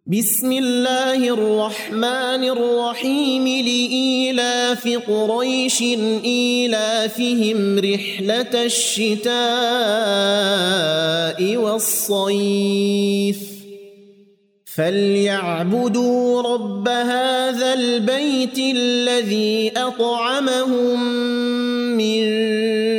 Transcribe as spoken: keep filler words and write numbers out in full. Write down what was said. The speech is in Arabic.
بسم الله الرحمن الرحيم لإيلاف قريش إيلافهم رحلة الشتاء والصيف فليعبدوا رب هذا البيت الذي أطعمهم من